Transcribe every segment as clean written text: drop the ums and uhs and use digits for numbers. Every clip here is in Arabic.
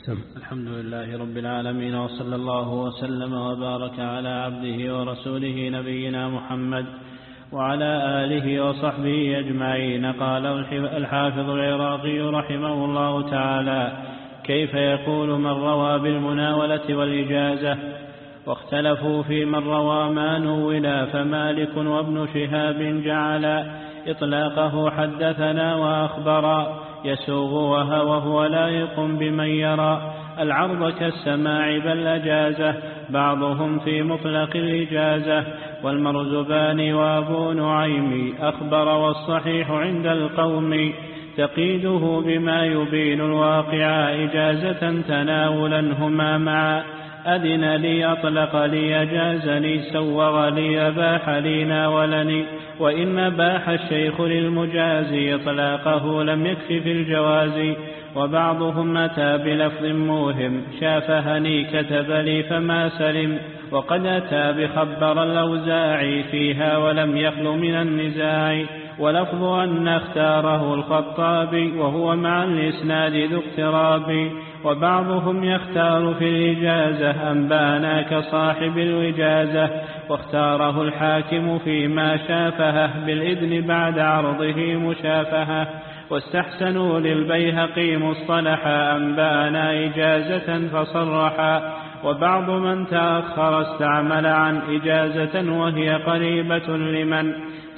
الحمد لله رب العالمين، وصلى الله وسلم وبارك على عبده ورسوله نبينا محمد وعلى آله وصحبه أجمعين. قال الحافظ العراقي رحمه الله تعالى: كيف يقول من روى بالمناولة والإجازة؟ واختلفوا في من روى ما نولا، فمالك وابن شهاب جعل إطلاقه حدثنا وأخبرا يسوغ وهو لائق بمن يرى العرض كالسماع بل أجازه، بعضهم في مطلق الإجازة. والمرزبان وأبو نعيم أخبر، والصحيح عند القوم تقيده بما يبين الواقع إجازة تناولا هما معا. أذن لي أطلق لي أجازني، سوغ لي أباح لي ناولني. وإن أباح الشيخ للمجازي إطلاقه لم يكف في الجواز. وبعضهم أتى بلفظ موهم، شافهني كتب لي فما سلم. وقد أتى بخبر الأوزاعي فيها ولم يخل من النزاع. ولفظ أن اختاره الخطابي، وهو مع الإسناد ذو اقتراب. وبعضهم يختار في الإجازة أنبانا كصاحب الوجازة، واختاره الحاكم فيما شافهه بالإذن بعد عرضه مشافهة. واستحسنوا للبيهقي مصطلحا أنبانا إجازة فصرحا. وبعض من تأخر استعمل عن إجازة، وهي قريبة لمن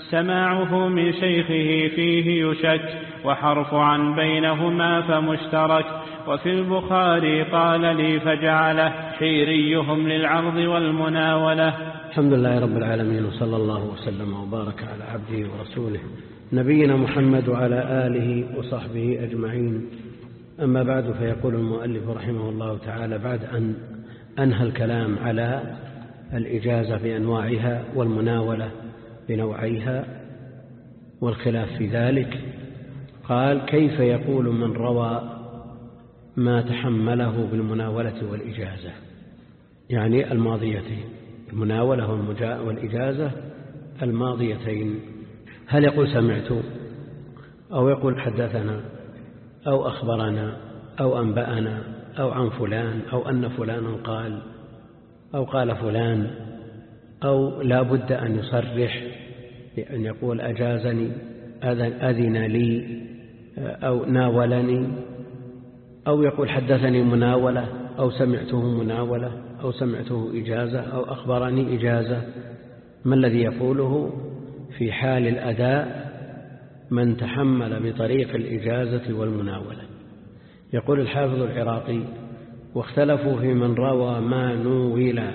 سماعه من شيخه فيه يشك، وحرف عن بينهما فمشترك. وفي البخاري قال لي فجعله حيريهم للعرض والمناولة. الحمد لله رب العالمين، وصلى الله وسلم وبارك على عبده ورسوله نبينا محمد وعلى آله وصحبه أجمعين. أما بعد، فيقول المؤلف رحمه الله تعالى بعد أن أنهى الكلام على الإجازة بأنواعها والمناولة بنوعيها والخلاف في ذلك، قال: كيف يقول من روى ما تحمله بالمناولة والإجازة؟ يعني الماضيتين، المناولة والإجازة الماضيتين. هل يقول سمعت، أو يقول حدثنا، أو أخبرنا، أو أنبأنا، أو عن فلان، أو أن فلانا قال، أو قال فلان، أو لا بد أن يصرح بأن يقول أجازني، أذن لي، أو ناولني، أو يقول حدثني مناولة، أو سمعته مناولة، أو سمعته إجازة، أو أخبرني إجازة؟ ما الذي يقوله في حال الأداء من تحمل بطريق الإجازة والمناولة؟ يقول الحافظ العراقي: واختلفوا في من روى ما نولا،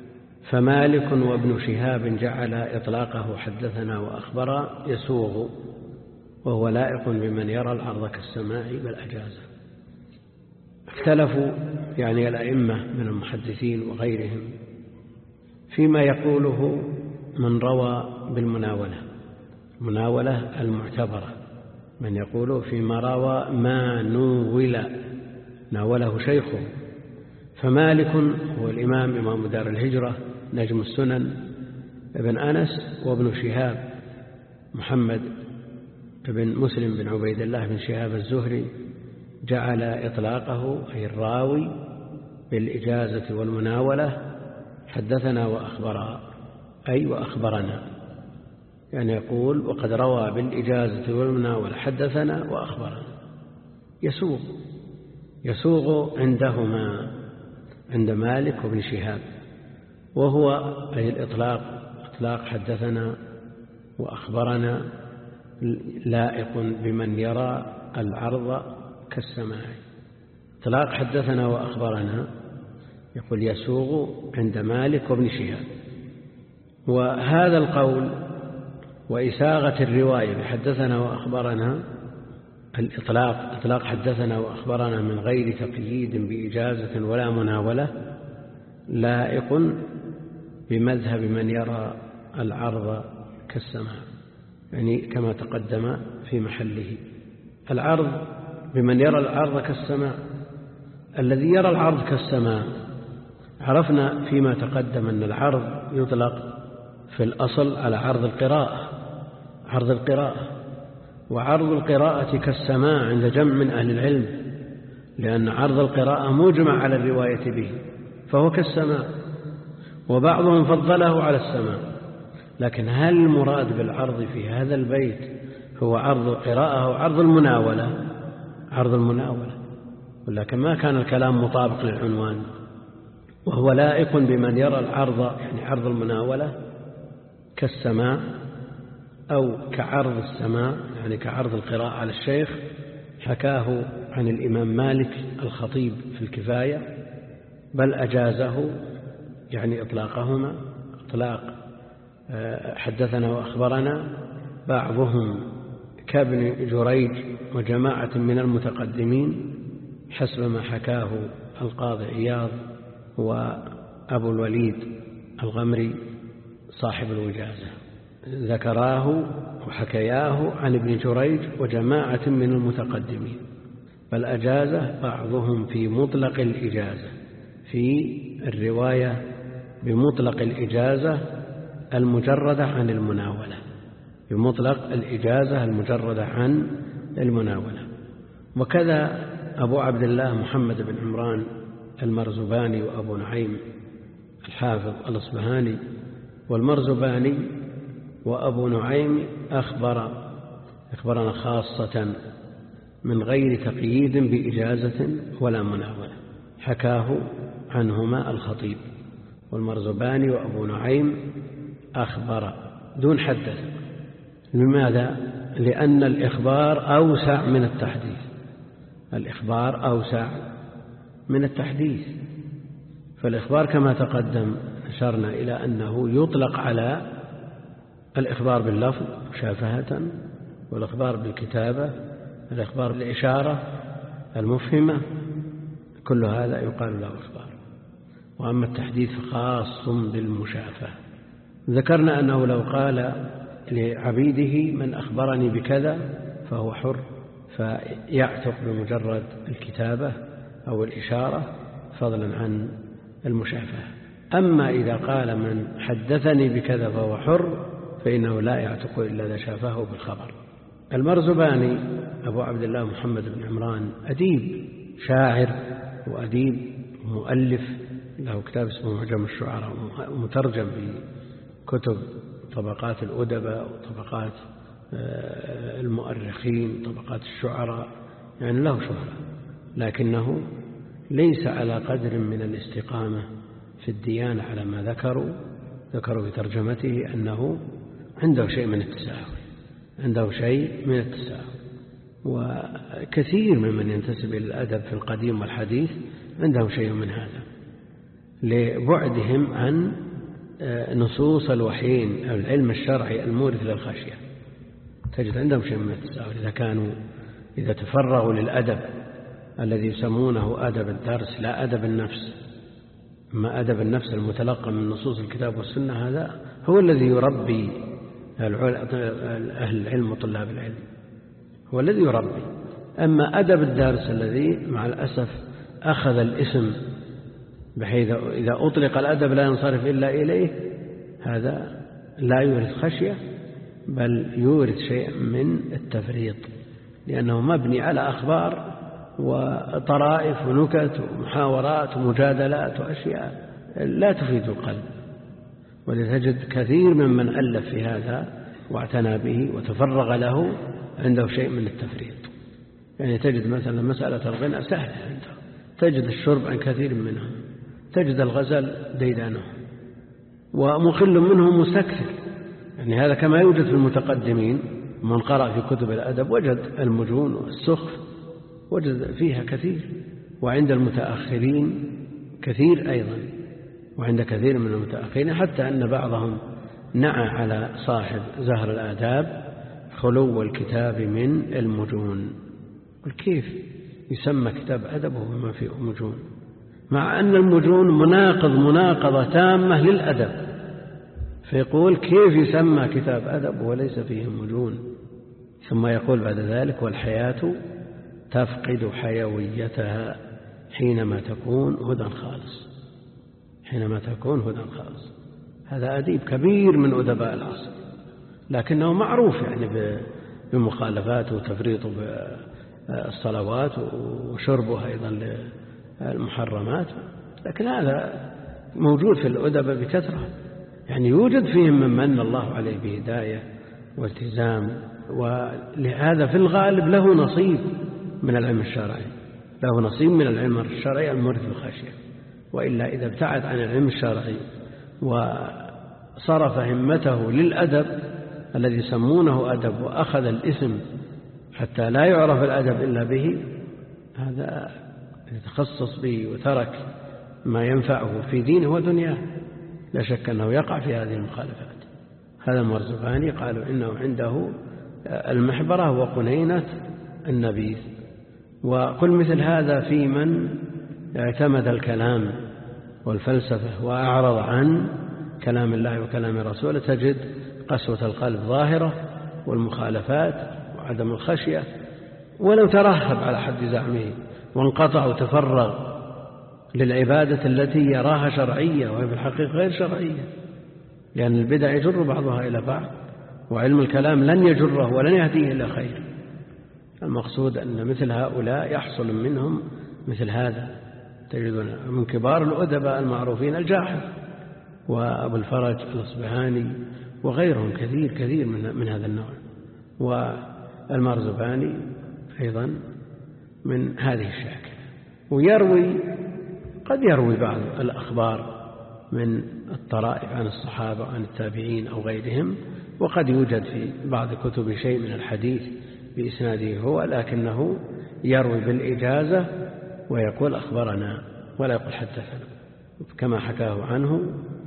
فمالك وابن شهاب جعل إطلاقه حدثنا وأخبر يسوغ، وهو لائق بمن يرى العرض كالسماع بل أجازه. اختلفوا يعني الأئمة من المحدثين وغيرهم فيما يقوله من روى بالمناولة، المناولة المعتبرة، من يقول فيما روى ما نول، ناوله شيخه. فمالك هو الإمام، إمام دار الهجرة، نجم السنن، ابن أنس، وابن شهاب محمد بن مسلم بن عبيد الله بن شهاب الزهري جعل إطلاقه أي الراوي بالإجازة والمناولة حدثنا وأخبرا، أي وأخبرنا، يعني يقول وقد روى بالإجازة والمناولة حدثنا وأخبرنا. يسوغ عندهما، عند مالك وابن شهاب، وهو أي الإطلاق، إطلاق حدثنا وأخبرنا لائق بمن يرى العرض كالسماع. إطلاق حدثنا وأخبرنا يقول يسوغ عند مالك وابن شهاب. وهذا القول وإساغة الرواية بحدثنا وأخبرنا، الإطلاق، إطلاق حدثنا وأخبرنا من غير تقييد بإجازة ولا مناولة، لائق بمذهب من يرى العرض كالسماع، يعني كما تقدم في محله. العرض بمن يرى العرض كالسماع. الذي يرى العرض كالسماع عرفنا فيما تقدم أن العرض يطلق في الأصل على عرض القراءة، عرض القراءة، وعرض القراءة كالسماع عند جمع من أهل العلم، لأن عرض القراءة مجمع على الرواية به، فهو كالسماع، وبعضهم فضله على السماع. لكن هل المراد بالعرض في هذا البيت هو عرض القراءة أو عرض المناولة؟ عرض المناولة، ولكن ما كان الكلام مطابق للعنوان، وهو لائق بمن يرى العرض يعني عرض المناولة كالسماع أو كعرض السماع يعني كعرض القراءة على الشيخ. حكاه عن الإمام مالك الخطيب في الكفاية، بل أجازه يعني إطلاقهما إطلاق حدثنا وأخبرنا، بعضهم كابن جريج وجماعة من المتقدمين حسب ما حكاه القاضي عياض وأبو الوليد الغمري صاحب الوجازة، ذكراه وحكياه عن ابن جريج وجماعة من المتقدمين، بل أجازه بعضهم في مطلق الإجازة، في الرواية بمطلق الإجازة المجردة عن المناولة، بمطلق الإجازة المجردة عن المناولة. وكذا أبو عبد الله محمد بن عمران المرزباني وأبو نعيم الحافظ الأصبهاني. والمرزباني وأبو نعيم أخبرنا خاصة من غير تقييد بإجازة ولا مناولة، حكاه عنهما الخطيب. والمرزباني وأبو نعيم أخبر دون حدث. لماذا؟ لأن الإخبار أوسع من التحديث، الإخبار أوسع من التحديث. فالإخبار كما تقدم أشرنا إلى أنه يطلق على الإخبار باللفظ مشافهة، والإخبار بالكتابة، الإخبار بالإشارة المفهمة، كل هذا يقال له إخبار. وأما التحديث خاص بالمشافهة. ذكرنا أنه لو قال لعبيده من أخبرني بكذا فهو حر، فيعتق بمجرد الكتابة أو الإشارة فضلا عن المشافهة. أما إذا قال من حدثني بكذا فهو حر فإنه لا يعتق إلا إذا شافه بالخبر. المرزباني أبو عبد الله محمد بن عمران أديب شاعر وأديب مؤلف، له كتاب اسمه معجم الشعراء، مترجم بكتب طبقات الأدباء وطبقات المؤرخين وطبقات الشعراء، يعني له شهرة، لكنه ليس على قدر من الاستقامة في الديانة على ما ذكروا في ترجمته أنه عنده شيء من التساهل، وكثير ممن ينتسب إلى الأدب في القديم والحديث عندهم شيء من هذا لبعدهم عن نصوص الوحيين أو العلم الشرعي المورث للخشية. تجد عندهم شيء من التساهل إذا تفرغوا للأدب الذي يسمونه أدب الدرس لا أدب النفس. ما أدب النفس المتلقى من نصوص الكتاب والسنة هذا هو الذي يربي أهل العلم وطلاب العلم، هو الذي يربي. أما أدب الدرس الذي مع الأسف أخذ الاسم بحيث إذا أطلق الأدب لا ينصرف إلا إليه، هذا لا يورث خشية بل يورث شيء من التفريط، لأنه مبني على أخبار وطرائف ونكت ومحاورات ومجادلات وأشياء لا تفيد القلب. ولتجد كثير ممن ألف في هذا واعتنى به وتفرغ له عنده شيء من التفريط. يعني تجد مثلا مسألة الغنى سهلة عنده، تجد الشرب عن كثير منهم، تجد الغزل ديدانه، ومخل منهم مستكثر. يعني هذا كما يوجد في المتقدمين، من قرأ في كتب الأدب وجد المجون والسخف وجد فيها كثير، وعند المتأخرين كثير أيضا، وعند كثير من المتأخرين حتى أن بعضهم نعى على صاحب زهر الآداب خلو الكتاب من المجون. والكيف يسمى كتاب أدب وهو ما فيه مجون، مع أن المجون مناقضة تامة للأدب، فيقول كيف يسمى كتاب أدب وليس فيه مجون. ثم يقول بعد ذلك والحياة تفقد حيويتها حينما تكون هدى خالص. هذا أديب كبير من أدباء العصر، لكنه معروف يعني بمخالفاته وتفريطه الصلوات وشربها أيضا للمحرمات، لكن هذا موجود في الأدب بكثرة، يعني يوجد فيهم من من الله عليه بهداية والتزام، ولهذا في الغالب له نصيب من العلم الشرعي، له نصيب من العلم الشرعي المورث الخشية. وإلا إذا ابتعد عن العلم الشرعي وصرف همته للأدب الذي يسمونه أدب وأخذ الاسم حتى لا يعرف الأدب إلا به، هذا يتخصص به وترك ما ينفعه في دينه ودنياه، لا شك أنه يقع في هذه المخالفات. هذا المرزباني قالوا إنه عنده المحبرة وقنينة النبيذ. وقل مثل هذا في من اعتمد الكلام والفلسفة وأعرض عن كلام الله وكلام رسوله، تجد قسوة القلب ظاهرة والمخالفات وعدم الخشية، ولو ترهب على حد زعمه وانقطع وتفرغ للعبادة التي يراها شرعية وهي في الحقيقة غير شرعية، لأن البدع يجر بعضها إلى بعض، وعلم الكلام لن يجره ولن يهديه إلى خير. المقصود أن مثل هؤلاء يحصل منهم مثل هذا. تجدون من كبار الأدباء المعروفين الجاحظ وأبو الفرج الأصبهاني وغيرهم كثير كثير من هذا النوع، والمرزباني أيضا من هذه الشاكلة. ويروي قد يروي بعض الأخبار من الطرائف عن الصحابة وعن التابعين أو غيرهم، وقد يوجد في بعض كتب شيء من الحديث بإسناده هو، لكنه يروي بالإجازة ويقول أخبرنا ولا يقول حدثنا كما حكاه عنه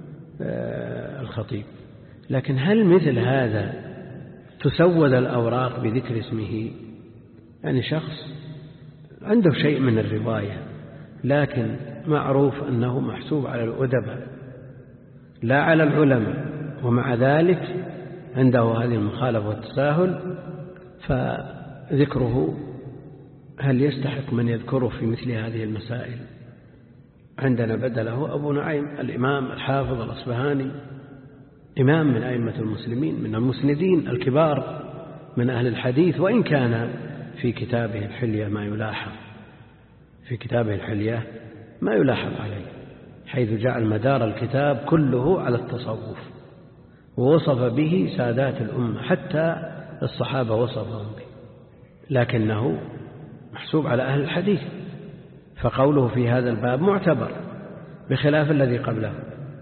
الخطيب. لكن هل مثل هذا تسود الأوراق بذكر اسمه؟ يعني شخص عنده شيء من الرواية لكن معروف أنه محسوب على الأدباء لا على العلماء، ومع ذلك عنده هذه المخالفة والتساهل، فذكره هل يستحق من يذكره في مثل هذه المسائل؟ عندنا بدله أبو نعيم الإمام الحافظ الأصبهاني، إمام من أئمة المسلمين من المسندين الكبار من أهل الحديث، وإن كان في كتابه الحلية ما يلاحظ، في كتابه الحلية ما يلاحظ عليه، حيث جعل مدار الكتاب كله على التصوف، ووصف به سادات الأمة حتى الصحابة وصفهم به، لكنه محسوب على أهل الحديث، فقوله في هذا الباب معتبر بخلاف الذي قبله.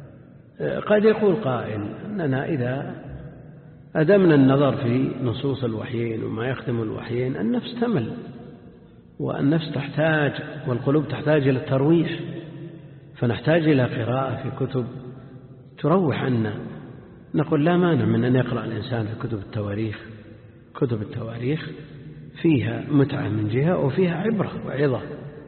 قد يقول قائل أننا إذا أدمنا النظر في نصوص الوحيين وما يختم الوحيين النفس تمل، والنفس تحتاج والقلوب تحتاج إلى الترويح، فنحتاج إلى قراءة في كتب تروح عنا. نقول لا مانع من أن يقرأ الإنسان في كتب التواريخ، كتب التواريخ فيها متعة من جهة وفيها عبرة وعظة،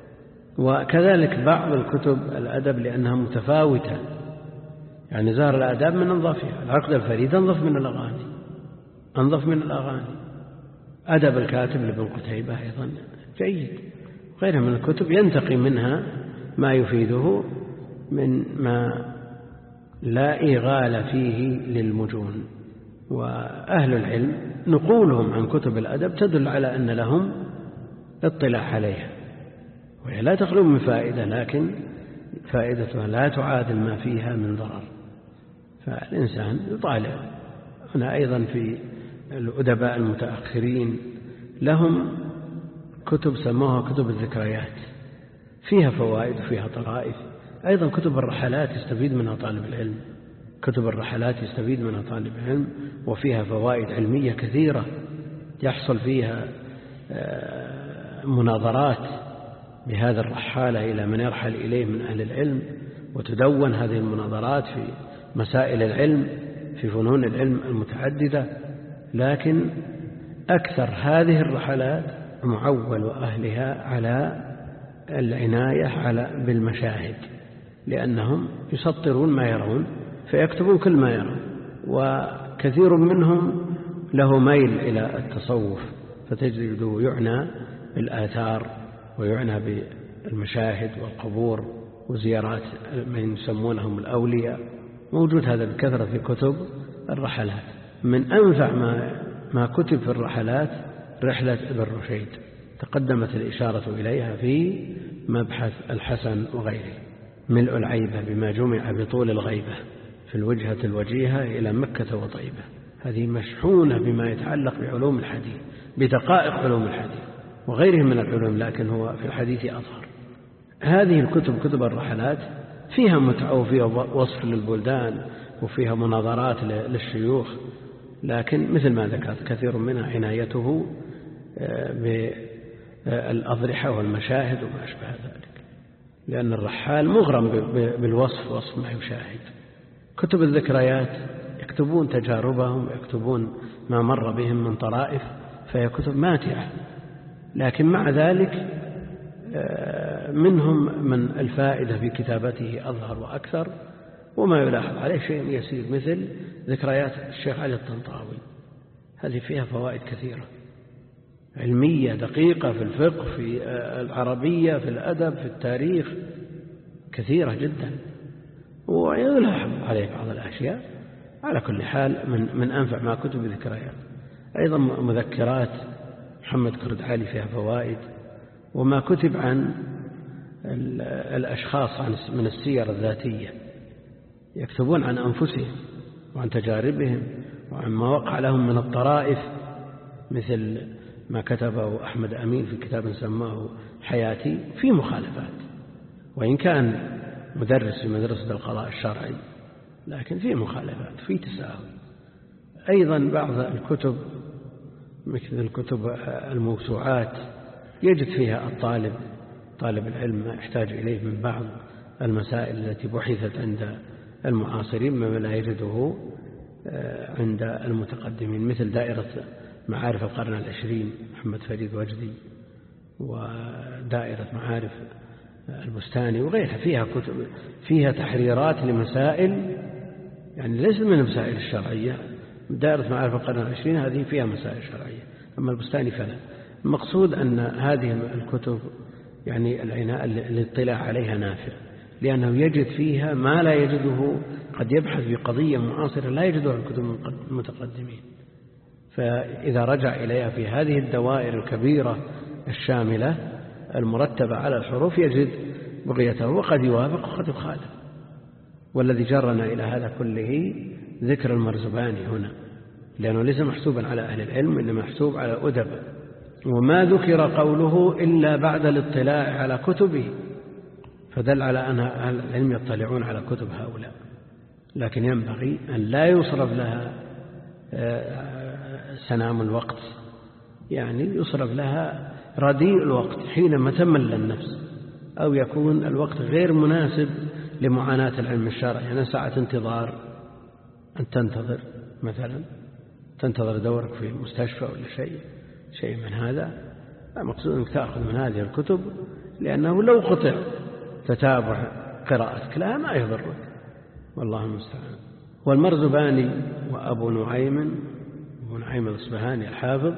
وكذلك بعض الكتب الأدب لأنها متفاوتة، يعني زهر الآداب من أنظفها، العقد الفريد أنظف من الأغاني، أنظف من الأغاني، أدب الكاتب لابن قتيبة أيضا جيد، غيرها من الكتب ينتقي منها ما يفيده من ما لا إغال فيه للمجون. وأهل العلم نقولهم عن كتب الأدب تدل على أن لهم اطلاع عليها، وهي لا تخلو من فائدة، لكن فائدتها لا تعادل ما فيها من ضرر، فالإنسان يطالع. هنا أيضا في الأدباء المتأخرين لهم كتب سموها كتب الذكريات، فيها فوائد وفيها طرائف. أيضا كتب الرحلات يستفيد منها طالب العلم، كتب الرحلات يستفيد منها طالب العلم، وفيها فوائد علمية كثيرة، يحصل فيها مناظرات بهذا الرحالة إلى من يرحل إليه من أهل العلم، وتدون هذه المناظرات في مسائل العلم في فنون العلم المتعددة. لكن أكثر هذه الرحلات معول أهلها على العناية بالمشاهد، لأنهم يسطرون ما يرون فيكتبون كل ما يرون، وكثير منهم له ميل إلى التصوف، فتجده يعنى بالآثار ويعنى بالمشاهد والقبور وزيارات من يسمونهم الأولياء. موجود هذا بكثرة في كتب الرحلات. من أنفع ما كتب في الرحلات رحلة ابن رشيد تقدمت الإشارة إليها في مبحث الحسن وغيره. ملء العيبة بما جمع بطول الغيبة في الوجهة الوجيهة إلى مكة وطيبة، هذه مشحونة بما يتعلق بعلوم الحديث، بدقائق علوم الحديث وغيره من العلوم، لكن هو في الحديث أظهر. هذه الكتب كتب الرحلات فيها متعة وفيها وصف للبلدان وفيها مناظرات للشيوخ، لكن مثل ما ذكرت كثير منها عنايته بالأضرحة والمشاهد وما أشبه ذلك، لأن الرحال مغرم بالوصف، وصف ما يشاهد. كتب الذكريات يكتبون تجاربهم، يكتبون ما مر بهم من طرائف، فهي كتب ماتعة، لكن مع ذلك منهم من الفائدة في كتابته أظهر وأكثر، وما يلاحظ عليه شيء يسير، مثل ذكريات الشيخ علي الطنطاوي، هذه فيها فوائد كثيرة علمية دقيقة في الفقه، في العربية، في الأدب، في التاريخ، كثيرة جدا، ويلاحظ عليه بعض الأشياء. على كل حال من أنفع ما كتب الذكريات. أيضا مذكرات محمد كرد علي فيها فوائد، وما كتب عن الأشخاص من السير الذاتية، يكتبون عن أنفسهم وعن تجاربهم وعن ما وقع لهم من الطرائف، مثل ما كتبه أحمد أمين في كتاب سماه حياتي، في مخالفات، وإن كان مدرس في مدرسة القضاء الشرعي، لكن في مخالفات، في تساهل. أيضا بعض الكتب مثل الكتب الموسوعات يجد فيها طالب العلم ما يحتاج إليه من بعض المسائل التي بحثت عند المعاصرين مما لا يجده عند المتقدمين، مثل دائرة معارف القرن العشرين محمد فريد وجدي، ودائرة معارف البستاني وغيرها، فيها كتب فيها تحريرات لمسائل يعني ليس من المسائل الشرعية. دائرة معارف القرن العشرين هذه فيها مسائل شرعية، أما البستاني فلا. المقصود أن هذه الكتب يعني العناء الاطلاع عليها نافع، لأنه يجد فيها ما لا يجده، قد يبحث في قضية معاصرة لا يجدها الكتب المتقدمين، فإذا رجع إليها في هذه الدوائر الكبيرة الشاملة المرتبة على الحروف يجد بغيته، وقد يوافق وقد يخالف. والذي جرنا إلى هذا كله ذكر المرزباني هنا، لأنه ليس محسوبا على أهل العلم، إنما محسوب على أدباء، وما ذكر قوله إلا بعد الاطلاع على كتبه، فدل على أن أهل العلم يطلعون على كتب هؤلاء، لكن ينبغي أن لا يصرف لها سنام الوقت، يعني يصرف لها رديء الوقت حينما تمل النفس، أو يكون الوقت غير مناسب لمعاناة العلم الشرعي، يعني ساعة انتظار، أن تنتظر مثلا، تنتظر دورك في المستشفى ولا شيء من هذا، المقصود أنك تأخذ من هذه الكتب، لأنه لو قطع تتابع قراءتك لها ما يضرك، والله المستعان. والمرزباني وأبو نعيم الإصبهاني الحافظ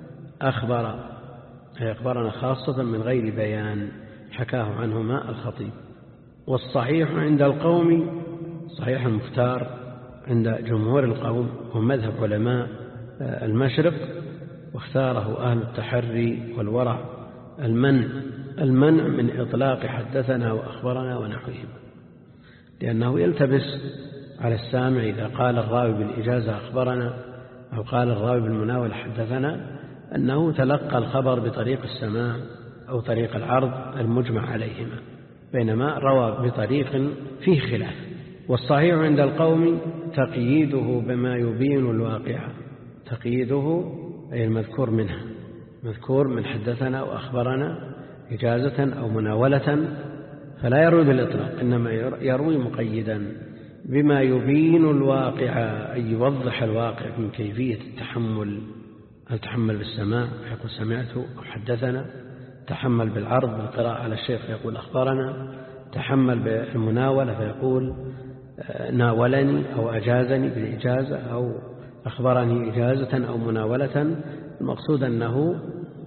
أخبرنا خاصة من غير بيان، حكاه عنهما الخطيب. والصحيح عند القوم، صحيح المختار عند جمهور القوم، هو مذهب علماء المشرق، واختاره أهل التحري والورع المنع من إطلاق حدثنا وأخبرنا ونحوهم، لأنه يلتبس على السامع إذا قال الراوي بالإجازة أخبرنا أو قال الراوي بالمناولة حدثنا أنه تلقى الخبر بطريق السماع أو طريق العرض المجمع عليهما، بينما روى بطريق فيه خلاف. والصحيح عند القوم تقييده بما يبين الواقع، تقييده أي المذكور منها، مذكور من حدثنا وأخبرنا إجازة أو مناولة، فلا يروي بالإطلاق، إنما يروي مقيدا بما يبين الواقع، أي يوضح الواقع من كيفية التحمل، هل تحمل بالسماع فيقول سمعت أو حدثنا، تحمل بالعرض بالقراءة على الشيخ فيقول أخبرنا، تحمل بالمناولة فيقول ناولني أو أجازني بالإجازة أو أخبرني إجازة أو مناولة. المقصود أنه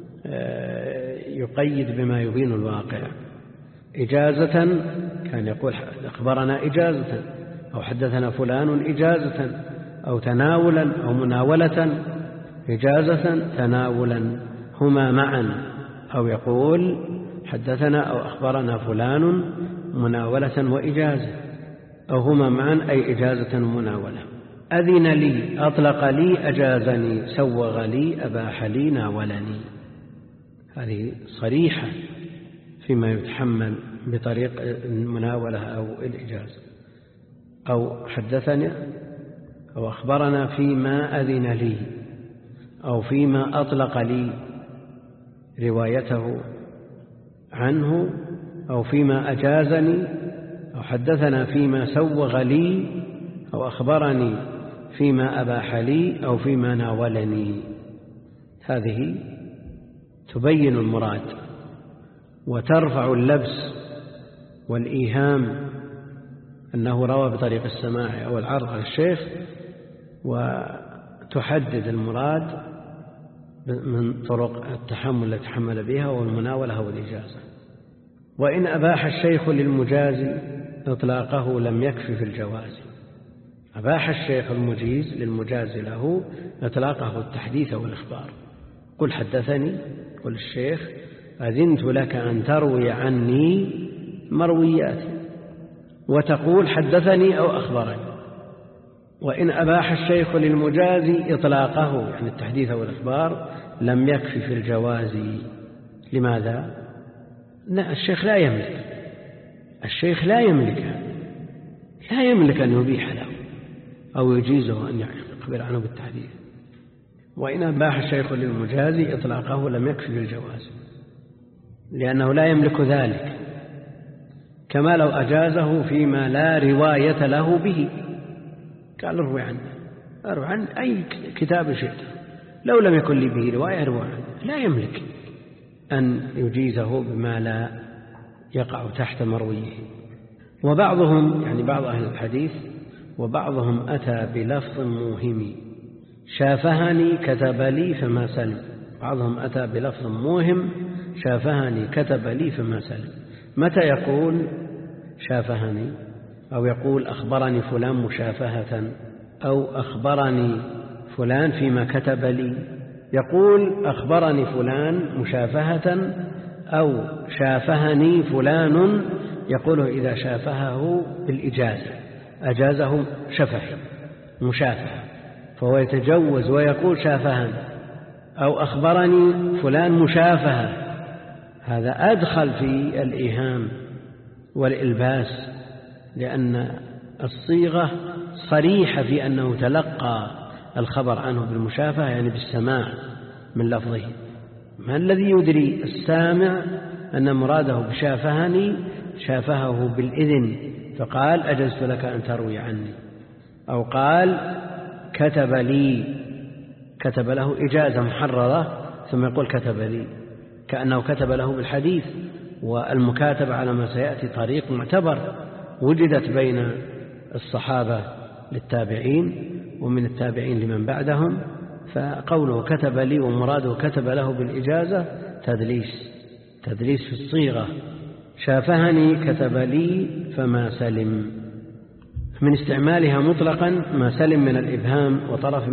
يقيد بما يبين الواقع. إجازة كان يقول أخبرنا إجازة أو حدثنا فلان إجازة، أو تناولا أو مناولة، إجازة تناولا هما معا أو يقول حدثنا أو أخبرنا فلان مناولة وإجازة، أو هما معا أي إجازة ومناولة. أذن لي، أطلق لي، أجازني، سوغ لي، أباح لي، ناولني. هذه صريحة فيما يتحمل بطريق المناولة أو الإجازة. أو حدثنا أو أخبرنا فيما أذن لي، أو فيما أطلق لي روايته عنه، أو فيما أجازني، أو حدثنا فيما سوغ لي، أو أخبرني فيما أباح لي، أو فيما ناولني. هذه تبين المراد وترفع اللبس والإيهام أنه روى بطريق السماع أو العرض على الشيخ، وتحدد المراد من طرق التحمل التي تحمل بها والمناولة والإجازة. وإن أباح الشيخ للمجاز إطلاقه لم يكفي في الجواز. أباح الشيخ المجيز للمجاز له إطلاقه التحديث والإخبار. قل حدثني، قل الشيخ أذنت لك أن تروي عني مروياتي، وتقول حدثني أو أخبرني. وإن أباح الشيخ للمجاز إطلاقه يعني التحديث والإخبار لم يكفي في الجواز. لماذا؟ لا، الشيخ لا يملك، الشيخ لا يملك أن يبيح له أو يجيزه أن يخبر عنه بالتحديث. وإن أباح الشيخ للمجاز إطلاقه لم يكفي في الجواز، لأنه لا يملك ذلك، كما لو أجازه فيما لا رواية له به. قال اروي عن أي كتاب شئت، لو لم يكن لي به رواية اروي عنه. لا يملك أن يجيزه بما لا يقع تحت مرويه. وبعضهم يعني بعض أهل الحديث وبعضهم أتى بلفظ موهم، شافهني كتب لي فما سلم. بعضهم أتى بلفظ موهم، شافهني كتب لي فما سلم. متى يقول شافهني أو يقول أخبرني فلان مشافهة، أو أخبرني فلان فيما كتب لي؟ يقول أخبرني فلان مشافهة، أو شافهني فلان، يقوله إذا شافهه بالإجازة، أجازه شفهي مشافهة، فهو يتجوز ويقول شافهني، أو أخبرني فلان مشافهة. هذا أدخل في الإيهام والإلباس، لأن الصيغة صريحة في أنه تلقى الخبر عنه بالمشافهة يعني بالسماع من لفظه. ما الذي يدري السامع أن مراده بشافهني شافهه بالإذن، فقال أجزت لك أن تروي عني، أو قال كتب لي، كتب له إجازة محررة ثم يقول كتب لي، كأنه كتب له بالحديث. والمكاتبة على ما سيأتي طريق معتبر وجدت بين الصحابة للتابعين ومن التابعين لمن بعدهم، فقوله كتب لي ومراده كتب له بالإجازة تدليس في الصيغة. شافهني كتب لي فما سلم، من استعمالها مطلقا ما سلم من الإبهام وطرف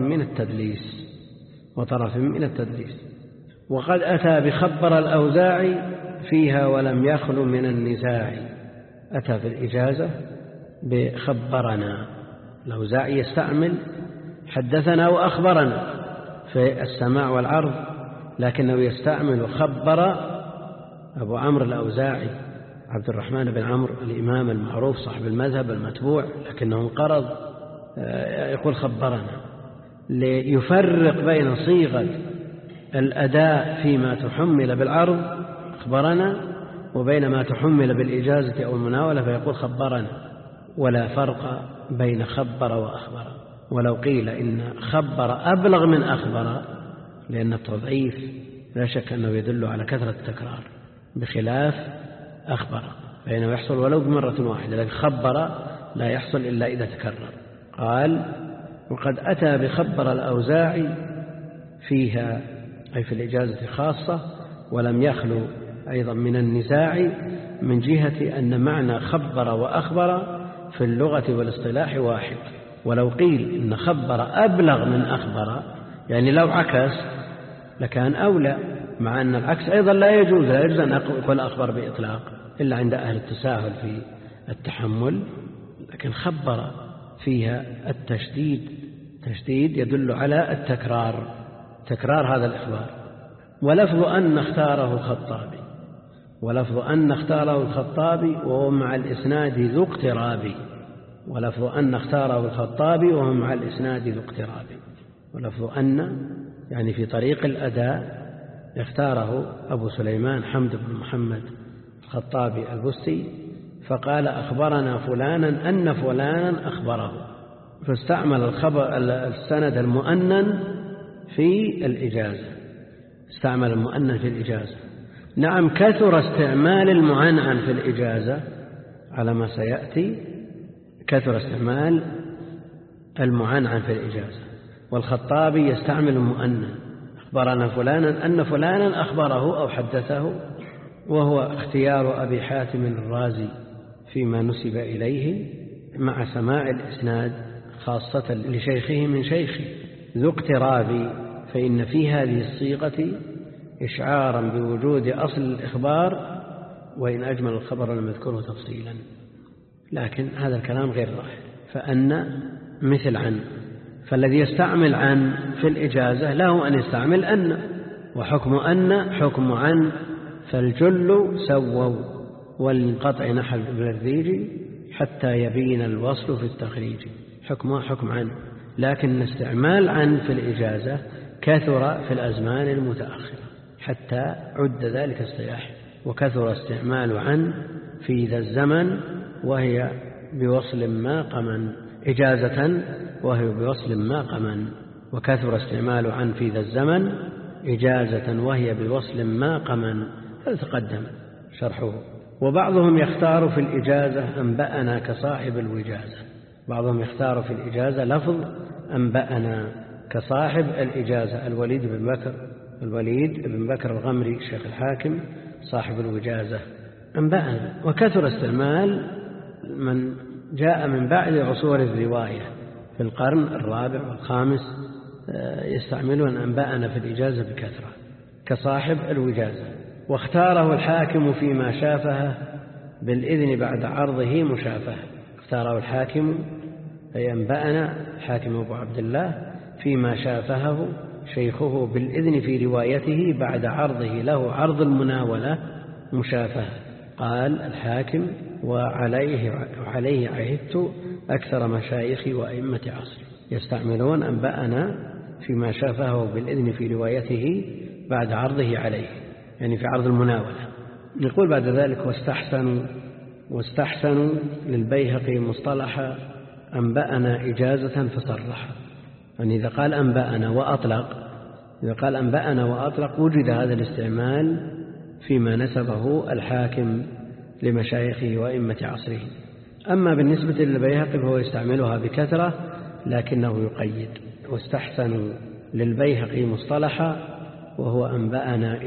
من التدليس. وقد أتى بخبر الأوزاعي فيها ولم يخل من النزاع. أتى في الإجازة بخبرنا، الأوزاعي يستعمل حدثنا وأخبرنا في السماع والعرض، لكنه يستعمل خبر. أبو عمرو الأوزاعي عبد الرحمن بن عمرو الإمام المعروف صاحب المذهب المتبوع، لكنه انقرض، يقول خبرنا، ليفرق بين صيغة الأداء فيما تحمل بالعرض أخبرنا وبين ما تحمل بالإجازة أو المناولة فيقول خبرنا، ولا فرق بين خبر وأخبر. ولو قيل إن خبر أبلغ من أخبر، لأن التضعيف لا شك أنه يدل على كثرة التكرار، بخلاف أخبر فإنه يحصل ولو بمرة واحدة، لكن خبر لا يحصل إلا إذا تكرر. قال وقد أتى بخبر الأوزاعي فيها أي في الإجازة خاصة، ولم يخلو أيضا من النزاع من جهة أن معنى خبر وأخبر في اللغة والاصطلاح واحد. ولو قيل إن خبر أبلغ من أخبر، يعني لو عكس لكان أولى، مع أن العكس أيضا لا يجوز أن أقول أخبر بإطلاق إلا عند أهل التساهل في التحمل، لكن خبر فيها التشديد، تشديد يدل على التكرار، تكرار هذا الإخبار. ولفظ أن اختاره الخطابي، ولفظ أن اختاره الخطابي وهو مع الإسناد ذو اقتراب، ولفظ أن اختاره الخطابي وهو مع الإسناد ذو اقتراب. ولفظ أن يعني في طريق الأداء اختاره أبو سليمان حمد بن محمد الخطابي البستي فقال أخبرنا فلانا أن فلانا أخبره، فاستعمل الخبر السند المؤنن في الإجازة، استعمل المؤنن في الإجازة. نعم كثر استعمال المعنعن في الإجازة على ما سيأتي، كثر استعمال المعنعن في الإجازة، والخطابي يستعمل المؤنن، أخبرنا فلانا أن فلانا أخبره أو حدثه، وهو اختيار أبي حاتم الرازي فيما نسب إليه مع سماع الإسناد خاصة لشيخه من شيخه ذو اقتراب، فإن في هذه الصيغة إشعارا بوجود أصل الإخبار وإن أجمل الخبر لم يذكره تفصيلا، لكن هذا الكلام غير راح. فأن مثل عن، فالذي يستعمل عن في الإجازة له أن يستعمل أن، وحكم أن حكم عن، فالجل سووا والانقطع نحو البلذيج حتى يبين الوصل في التخريج، حكمها حكم عن. لكن استعمال عن في الإجازة كثر في الأزمان المتأخرة حتى عد ذلك اصطلاح، وكثر استعمال عن في ذا الزمن وهي بوصل ما قمن، إجازة وهي بوصل ما قمن، وكثر استعمال عن في ذا الزمن إجازة وهي بوصل ما قمن، هذا تقدم شرحه. وبعضهم يختار في الإجازة أنبأنا كصاحب الوجازة، بعضهم يختار في الإجازة لفظ أنبأنا كصاحب الإجازة، الوليد بن بكر الغمري الشيخ الحاكم صاحب الوجازة أنبأنا. وكثر استعمال من جاء من بعد عصور الرواية في القرن الرابع والخامس يستعملون أنبأنا في الإجازة بكثرة كصاحب الوجازة. واختاره الحاكم فيما شافه بالإذن بعد عرضه مشافهة، اختاره الحاكم أي أنبأنا الحاكم أبو عبد الله فيما شافهه شيخه بالإذن في روايته بعد عرضه له عرض المناولة مشافهة. قال الحاكم وعليه عهدت أكثر مشايخي وأئمة عصري، يستعملون أنبأنا فيما شافه بالإذن في روايته بعد عرضه عليه، يعني في عرض المناولة. يقول بعد ذلك واستحسنوا للبيهقي مصطلح أنبأنا إجازة فصرح، يعني إذا قال أنبأنا وأطلق وجد هذا الاستعمال فيما نسبه الحاكم لمشايخه وأئمة عصره. أما بالنسبة للبيهقي فهو يستعملها بكثرة لكنه يقيد، واستحسنوا للبيهقي مصطلحا وهو أنبأنا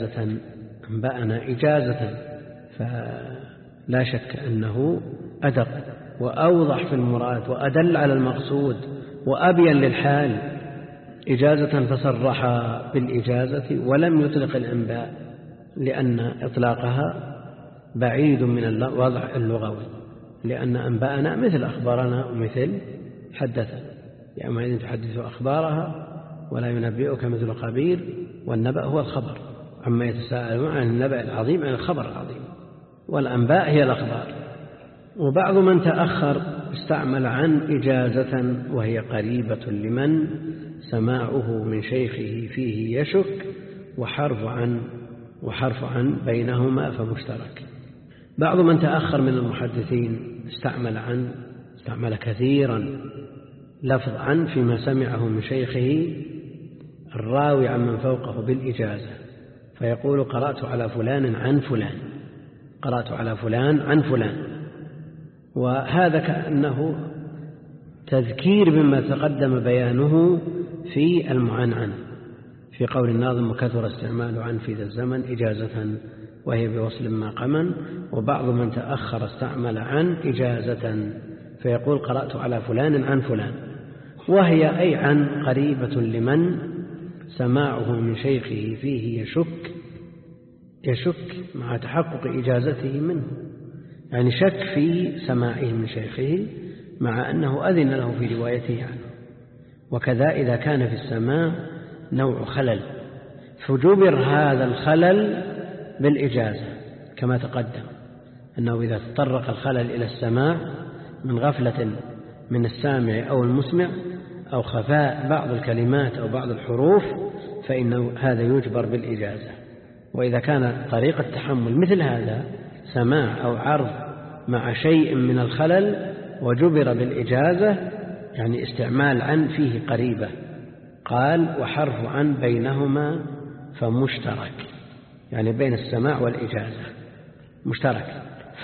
إجازة، فلا شك أنه أدق وأوضح في المراد وأدل على المقصود وأبين للحال. إجازة فصرح بالإجازة ولم يطلق الأنباء، لأن إطلاقها بعيد من الوضع اللغوي، لأن أنبأنا مثل أخبارنا ومثل حدثنا، يومئذ تحدث أخبارها ولا ينبئك مثل خبير، والنبأ هو الخبر عما يتساءلون عن النبأ العظيم عن الخبر العظيم، والأنباء هي الأخبار. وبعض من تأخر استعمل عن إجازة وهي قريبة لمن سماعه من شيخه فيه يشك، وحرف عن بينهما فمشترك. بعض من تأخر من المحدثين استعمل كثيرا لفظ عن فيما سمعه من شيخه الراوي عن من فوقه بالإجازة، فيقول قرأت على فلان عن فلان، قرأت على فلان عن فلان، وهذا كأنه تذكير بما تقدم بيانه في المعنعن في قول الناظم وكثر استعمال عن في ذا الزمن إجازة وهي بوصل ما قمن. وبعض من تأخر استعمل عن إجازة فيقول قرأت على فلان عن فلان، وهي أي عن قريبة لمن سماعه من شيخه فيه يشك مع تحقق إجازته منه، يعني شك في سماعه من شيخه مع أنه أذن له في روايته عنه. وكذا إذا كان في السماع نوع خلل فجبر هذا الخلل بالإجازة، كما تقدم أنه إذا تطرق الخلل إلى السماع من غفلة من السامع أو المسمع أو خفاء بعض الكلمات أو بعض الحروف فإنه هذا يجبر بالإجازة. وإذا كان طريقة التحمل مثل هذا سماع أو عرض مع شيء من الخلل وجبر بالإجازة، يعني استعمال عن فيه قريبة. قال وحرف عن بينهما فمشترك، يعني بين السماع والإجازة مشترك.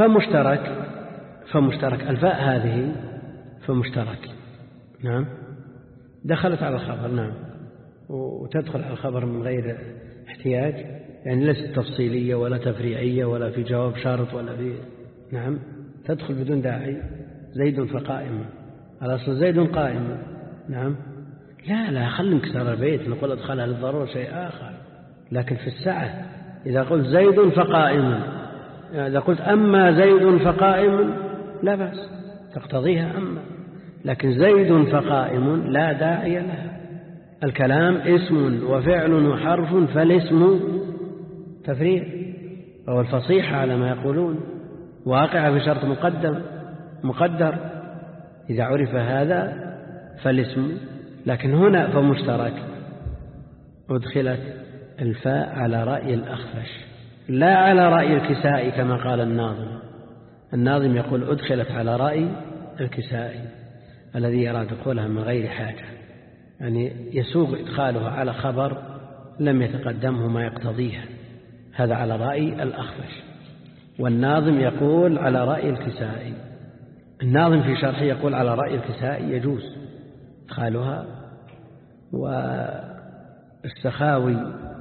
فمشترك الفاء هذه فمشترك، نعم، دخلت على الخبر، نعم، وتدخل على الخبر من غير احتياج، يعني ليست تفصيلية ولا تفريعية ولا في جواب شرط ولا في، نعم، تدخل بدون داعي. زيد فقائم، على أصل زيد قائم، نعم، لا خلي انكسر البيت نقول أدخلها للضرورة شيء آخر. لكن في السعة إذا قلت زيد فقائم، إذا قلت أما زيد فقائم لا بأس تقتضيها أما، لكن زيد فقائم لا داعي لها. الكلام اسم وفعل وحرف، فالاسم تفريع، أو الفصيحة على ما يقولون واقعة في شرط مقدر إذا عرف هذا فالاسم. لكن هنا فمشترك أدخلت الفاء على رأي الأخفش لا على رأي الكسائي كما قال الناظم يقول أدخلت على رأي الكسائي الذي يرى دخولها من غير حاجة، يعني يسوغ إدخالها على خبر لم يتقدمه ما يقتضيها، هذا على رأي الأخفش. والناظم يقول على رأي الكسائي. الناظم في شرحه يقول على رأي الكسائي يجوز إدخالها. والسخاوي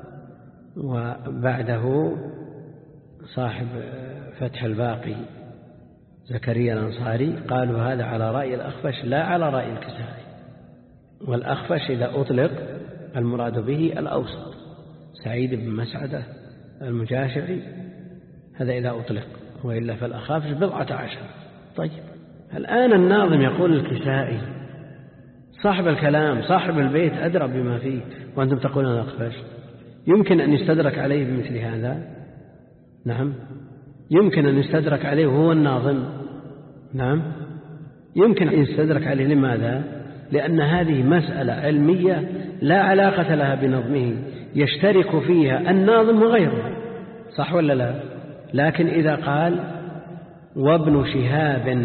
وبعده صاحب فتح الباقي زكريا الأنصاري قالوا هذا على رأي الأخفش لا على رأي الكسائي. والأخفش إذا أطلق المراد به الأوسط، سعيد بن مسعدة المجاشعي، هذا إذا أطلق، وإلا فالأخافش 14. طيب الآن الناظم يقول الكسائي صاحب الكلام صاحب البيت أدرى بما فيه، وأنتم تقولون الأخفش. يمكن أن يستدرك عليه بمثل هذا؟ نعم، يمكن أن يستدرك عليه وهو الناظم، نعم، يمكن أن يستدرك عليه. لماذا؟ لأن هذه مسألة علمية لا علاقة لها بنظمه، يشترك فيها الناظم وغيره، صح ولا لا؟ لكن إذا قال وابن شهاب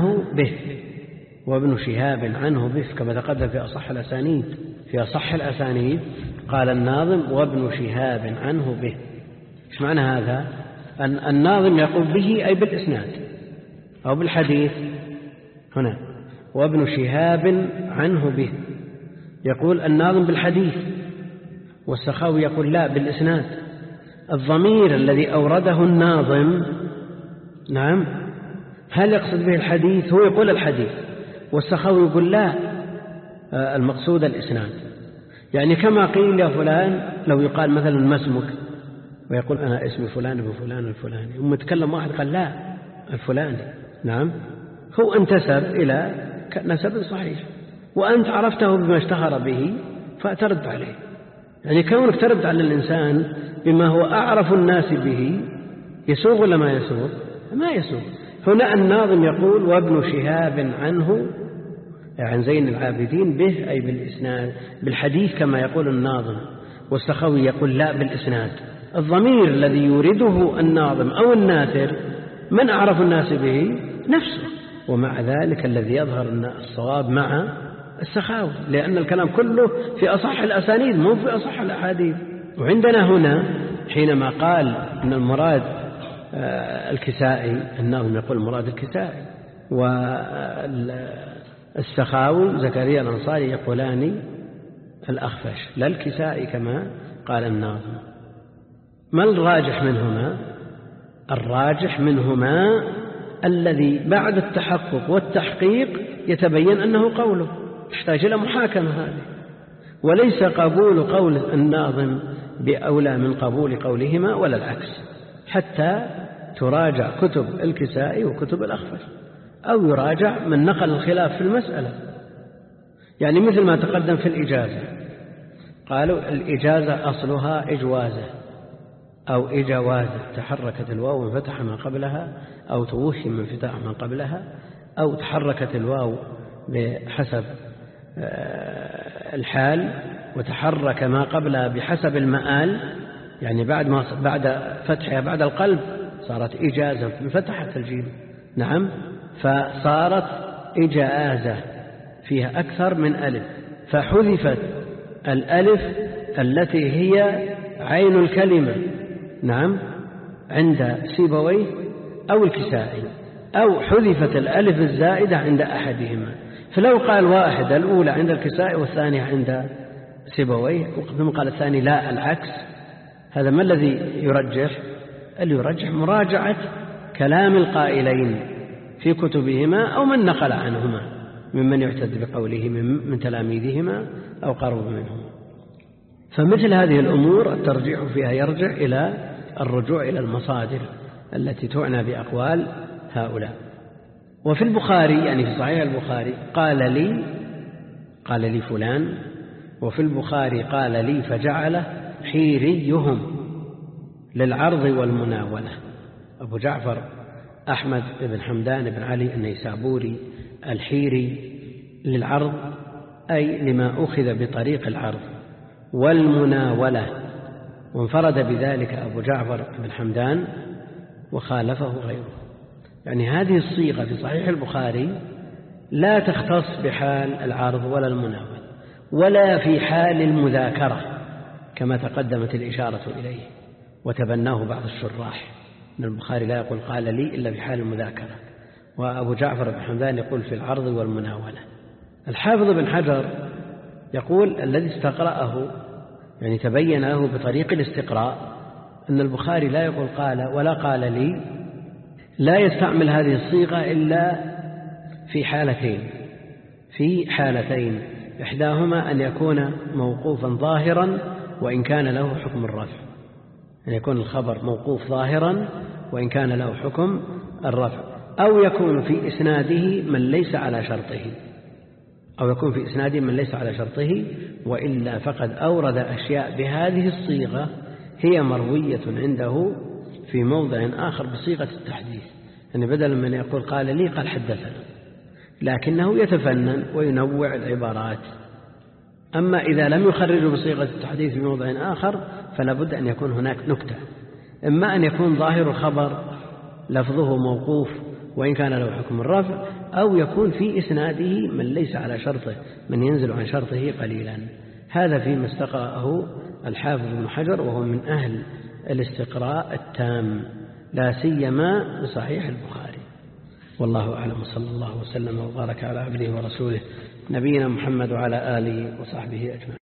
عنه به كما تقدم في أصح الأسانيد قال الناظم وابن شهاب عنه به. إيش معنى هذا؟ أن الناظم يقول به أي بالإسناد أو بالحديث. هنا وابن شهاب عنه به يقول الناظم بالحديث، والسخاوي يقول لا بالإسناد. الضمير الذي أورده الناظم، نعم، هل يقصد به الحديث؟ هو يقول الحديث، والسخاوي يقول لا، المقصود الإسناد. يعني كما قيل يا فلان، لو يقال مثلا ما اسمك ويقول أنا اسمي فلان ابن فلان الفلاني، ثم يتكلم واحد قال لا الفلاني، نعم، هو انتسب إلى نسب صحيح وأنت عرفته بما اشتهر به فأترد عليه. يعني كونك ترد على الإنسان بما هو أعرف الناس به يسوغ ولا ما يسوغ؟ ما يسوغ. هنا الناظم يقول وابن شهاب عنه عن زين العابدين به أي بالإسناد بالحديث كما يقول الناظم، والسخاوي يقول لا بالإسناد. الضمير الذي يورده الناظم أو الناثر من أعرف الناس به نفسه، ومع ذلك الذي يظهر الصواب مع السخاوي، لأن الكلام كله في أصح الأسانيد مو في أصح الأحاديث. وعندنا هنا حينما قال أن المراد الكسائي، الناظم يقول المراد الكسائي، والسخاوي زكريا الأنصاري يقولان الأخفش لا الكسائي كما قال الناظم. ما الراجح منهما؟ الراجح منهما الذي بعد التحقق والتحقيق يتبين أنه قوله، يحتاج إلى محاكمة هذه. وليس قبول قول الناظم بأولى من قبول قولهما ولا العكس، حتى تراجع كتب الكسائي وكتب الأخفش، أو يراجع من نقل الخلاف في المسألة. يعني مثل ما تقدم في الإجازة، قالوا الإجازة أصلها إجوازة أو إجوازة، تحركت الواو وانفتح ما قبلها، أو توهم انفتاح ما قبلها، أو تحركت الواو بحسب الحال وتحرك ما قبلها بحسب المآل، يعني بعد فتحها بعد القلب صارت إجازة انفتحت الجيم، نعم، فصارت إجازة فيها أكثر من ألف، فحذفت الألف التي هي عين الكلمة، نعم، عند سيبويه أو الكسائي، أو حذفت الألف الزائدة عند أحدهما. فلو قال واحد الأولى عند الكسائي والثانية عند سيبويه، ثم قال الثاني لا العكس، هذا ما الذي يرجح؟ اللي يرجح مراجعة كلام القائلين في كتبهما أو من نقل عنهما ممن يعتد بقوله من تلاميذهما أو قرب منهم. فمثل هذه الأمور الترجيح فيها يرجع إلى الرجوع إلى المصادر التي تعنى بأقوال هؤلاء. وفي البخاري، يعني في صحيح البخاري، قال لي فلان، وفي البخاري قال لي فجعله حيريهم للعرض والمناولة. أبو جعفر أحمد بن حمدان بن علي النيسابوري الحيري للعرض، أي لما أخذ بطريق العرض والمناولة، وانفرد بذلك أبو جعفر بن حمدان وخالفه غيره. يعني هذه الصيغة في صحيح البخاري لا تختص بحال العرض ولا المناولة ولا في حال المذاكرة كما تقدمت الإشارة إليه وتبناه بعض الشراح، أن البخاري لا يقول قال لي إلا في حال المذاكرة، وأبو جعفر بن حمدان يقول في العرض والمناولة. الحافظ بن حجر يقول الذي استقرأه، يعني تبين له بطريق الاستقراء أن البخاري لا يقول قال ولا قال لي، لا يستعمل هذه الصيغة إلا في حالتين، إحداهما أن يكون موقوفا ظاهرا وإن كان له حكم الرفع، أن يكون الخبر موقوف ظاهرا وإن كان له حكم الرفع، أو يكون في إسناده من ليس على شرطه، وإلا فقد أورد أشياء بهذه الصيغة هي مروية عنده في موضع آخر بصيغة التحديث، يعني بدل من يقول قال لي قال حدثنا، لكنه يتفنن وينوع العبارات. أما إذا لم يخرجه بصيغة التحديث في موضع آخر فلا بد أن يكون هناك نكتة، إما أن يكون ظاهر الخبر لفظه موقوف وإن كان له حكم الرفع، أو يكون في إسناده من ليس على شرطه، من ينزل عن شرطه قليلا. هذا فيما استقرأه الحافظ بن حجر، وهو من أهل الاستقراء التام لا سيما بصحيح البخاري. والله أعلم، صلى الله وسلم وبارك على عبده ورسوله نبينا محمد وعلى آله وصحبه أجمعين.